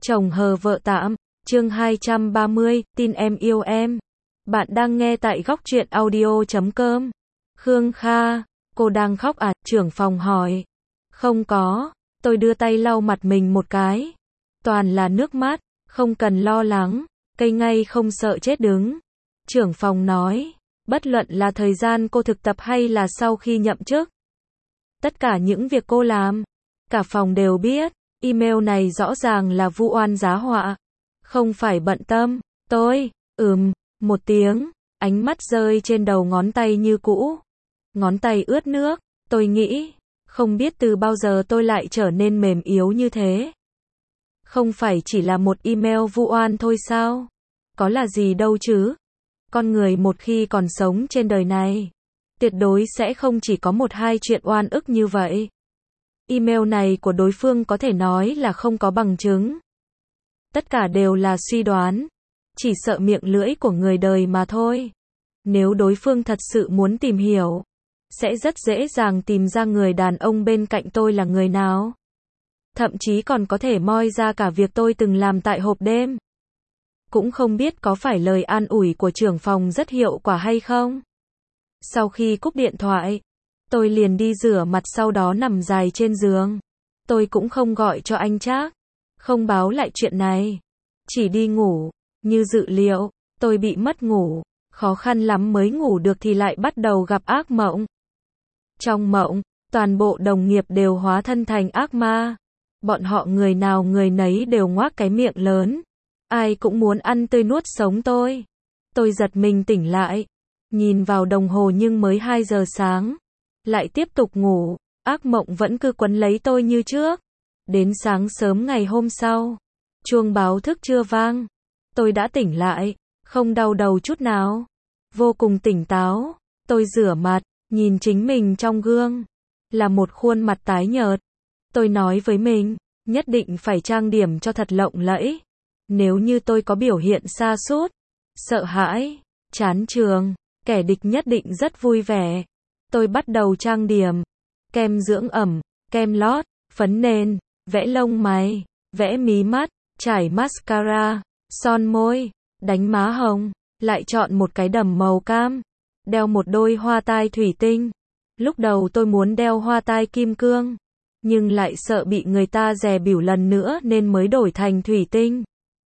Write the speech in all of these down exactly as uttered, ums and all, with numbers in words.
Chồng hờ vợ tạm, chương hai trăm ba mươi, tin em yêu em. Bạn đang nghe tại góc truyện audio chấm com. Khương Kha, cô đang khóc à? Trưởng phòng hỏi. Không có, tôi đưa tay lau mặt mình một cái. Toàn là nước mắt, không cần lo lắng, cây ngay không sợ chết đứng. Trưởng phòng nói, bất luận là thời gian cô thực tập hay là sau khi nhậm chức. Tất cả những việc cô làm, cả phòng đều biết. Email này rõ ràng là vu oan giá họa. Không phải bận tâm, tôi, ừm, một tiếng, ánh mắt rơi trên đầu ngón tay như cũ. Ngón tay ướt nước, tôi nghĩ, không biết từ bao giờ tôi lại trở nên mềm yếu như thế. Không phải chỉ là một email vu oan thôi sao? Có là gì đâu chứ? Con người một khi còn sống trên đời này, tuyệt đối sẽ không chỉ có một hai chuyện oan ức như vậy. Email này của đối phương có thể nói là không có bằng chứng. Tất cả đều là suy đoán, chỉ sợ miệng lưỡi của người đời mà thôi. Nếu đối phương thật sự muốn tìm hiểu, sẽ rất dễ dàng tìm ra người đàn ông bên cạnh tôi là người nào. Thậm chí còn có thể moi ra cả việc tôi từng làm tại hộp đêm. Cũng không biết có phải lời an ủi của trưởng phòng rất hiệu quả hay không. Sau khi cúp điện thoại, tôi liền đi rửa mặt, sau đó nằm dài trên giường. Tôi cũng không gọi cho anh Trác, không báo lại chuyện này, chỉ đi ngủ. Như dự liệu, tôi bị mất ngủ, khó khăn lắm mới ngủ được thì lại bắt đầu gặp ác mộng. Trong mộng, toàn bộ đồng nghiệp đều hóa thân thành ác ma. Bọn họ người nào người nấy đều ngoác cái miệng lớn, ai cũng muốn ăn tươi nuốt sống tôi. Tôi giật mình tỉnh lại, nhìn vào đồng hồ nhưng mới hai giờ sáng. Lại tiếp tục ngủ, ác mộng vẫn cứ quấn lấy tôi như trước. Đến sáng sớm ngày hôm sau, chuông báo thức chưa vang, tôi đã tỉnh lại, không đau đầu chút nào. Vô cùng tỉnh táo, tôi rửa mặt, nhìn chính mình trong gương, là một khuôn mặt tái nhợt. Tôi nói với mình, nhất định phải trang điểm cho thật lộng lẫy. Nếu như tôi có biểu hiện sa sút, sợ hãi, chán trường, kẻ địch nhất định rất vui vẻ. Tôi bắt đầu trang điểm, kem dưỡng ẩm, kem lót, phấn nền, vẽ lông mày, vẽ mí mắt, trải mascara, son môi, đánh má hồng, lại chọn một cái đầm màu cam, đeo một đôi hoa tai thủy tinh. Lúc đầu tôi muốn đeo hoa tai kim cương, nhưng lại sợ bị người ta dè bỉu lần nữa nên mới đổi thành thủy tinh.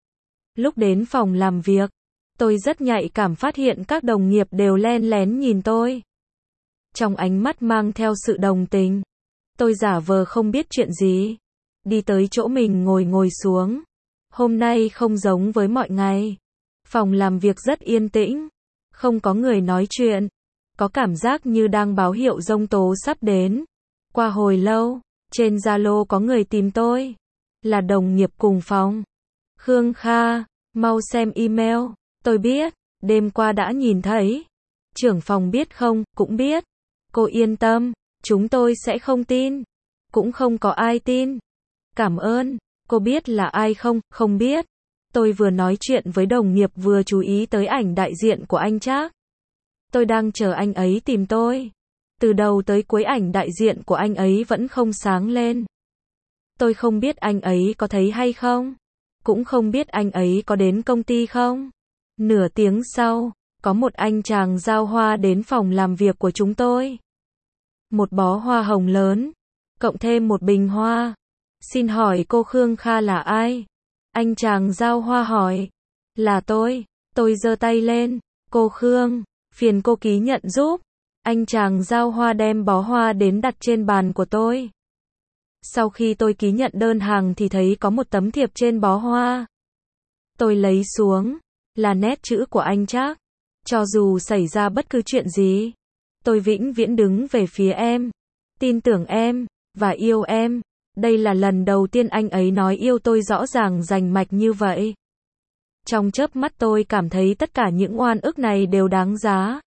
Lúc đến phòng làm việc, tôi rất nhạy cảm phát hiện các đồng nghiệp đều len lén nhìn tôi. Trong ánh mắt mang theo sự đồng tình, tôi giả vờ không biết chuyện gì, đi tới chỗ mình ngồi ngồi xuống. Hôm nay không giống với mọi ngày. Phòng làm việc rất yên tĩnh, không có người nói chuyện, có cảm giác như đang báo hiệu giông tố sắp đến. Qua hồi lâu, trên Zalo có người tìm tôi, là đồng nghiệp cùng phòng. Khương Kha, mau xem email, tôi biết, đêm qua đã nhìn thấy. Trưởng phòng biết không? Cũng biết. Cô yên tâm, chúng tôi sẽ không tin. Cũng không có ai tin. Cảm ơn. Cô biết là ai không? Không biết. Tôi vừa nói chuyện với đồng nghiệp vừa chú ý tới ảnh đại diện của anh Trác. Tôi đang chờ anh ấy tìm tôi. Từ đầu tới cuối ảnh đại diện của anh ấy vẫn không sáng lên. Tôi không biết anh ấy có thấy hay không. Cũng không biết anh ấy có đến công ty không. Nửa tiếng sau, có một anh chàng giao hoa đến phòng làm việc của chúng tôi. Một bó hoa hồng lớn, cộng thêm một bình hoa. Xin hỏi cô Khương Kha là ai? Anh chàng giao hoa hỏi. Là tôi. Tôi giơ tay lên. Cô Khương, phiền cô ký nhận giúp. Anh chàng giao hoa đem bó hoa đến đặt trên bàn của tôi. Sau khi tôi ký nhận đơn hàng thì thấy có một tấm thiệp trên bó hoa. Tôi lấy xuống, là nét chữ của anh Trác. Cho dù xảy ra bất cứ chuyện gì, tôi vĩnh viễn đứng về phía em, tin tưởng em, và yêu em. Đây là lần đầu tiên anh ấy nói yêu tôi rõ ràng rành mạch như vậy. Trong chớp mắt tôi cảm thấy tất cả những oan ức này đều đáng giá.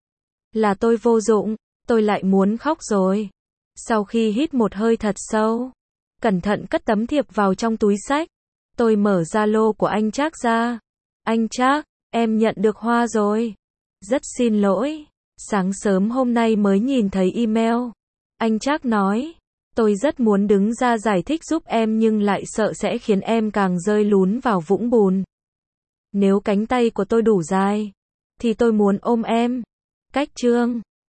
Là tôi vô dụng, tôi lại muốn khóc rồi. Sau khi hít một hơi thật sâu, cẩn thận cất tấm thiệp vào trong túi xách, tôi mở Zalo của anh Trác ra. Anh Trác, em nhận được hoa rồi. Rất xin lỗi, sáng sớm hôm nay mới nhìn thấy email. Anh Trác nói, Tôi rất muốn đứng ra giải thích giúp em nhưng lại sợ sẽ khiến em càng rơi lún vào vũng bùn. Nếu cánh tay của tôi đủ dài, thì tôi muốn ôm em. Cách chương